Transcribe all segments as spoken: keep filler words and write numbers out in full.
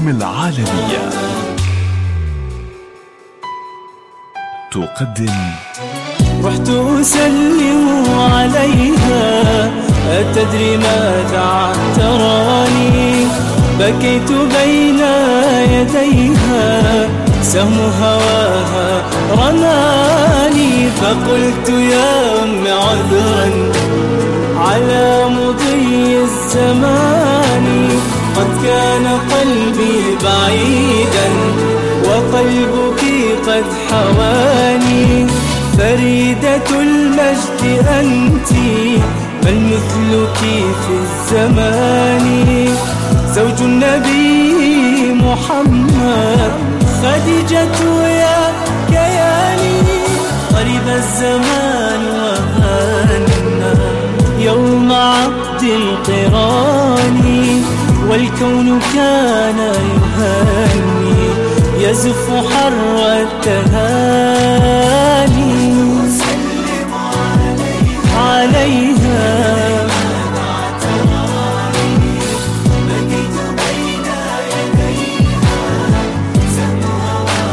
العالمية تقدم. رحت أسلم عليها أتدري ماذا اعتراني؟ بكيت بين يديها سهم هواها رماني، فقلت يا أم عذرا على مضي الزمان، قد كان قلبي بعيدا وقلبك قد حواني، فريدة المجد أنت من مثلك في الزمان، زوج النبي محمد خديجة يا كياني، قريب الزمان وهانا يوم عقد القران، والكون كان يهاني يزف حر التهاني، سلم عليها بكيت بين يديها سمها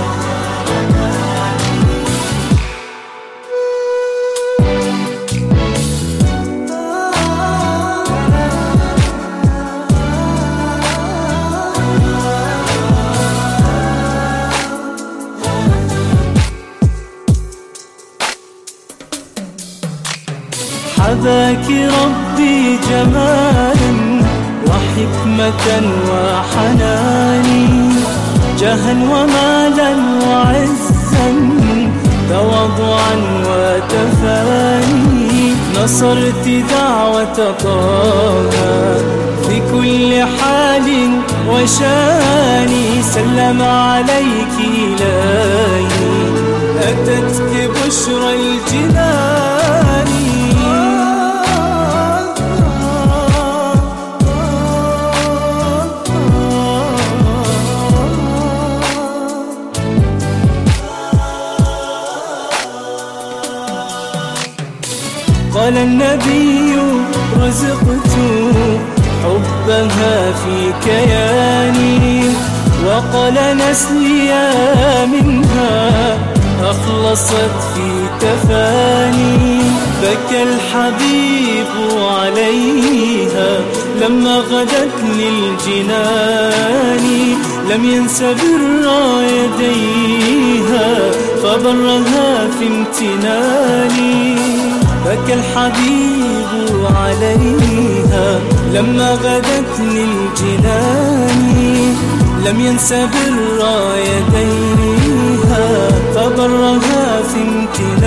حباك ربي جمالا وحكمة وحناني، جاها ومالا وعزا تواضعا وتفاني، نصرت دعوة طه في كل حال وشاني، سلم عليك إلهي أتتك بشرى الجنان، قال النبي رزقت حبها في كياني، وقال نسلي منها أخلصت في تفاني، بكى الحبيب عليها لما غدت للجنان، لم ينس بر يديها فبرها في امتناني، بكى الحبيب عليها لما غدت للجنان، لم ينس بر يديها فبرها في امتناني.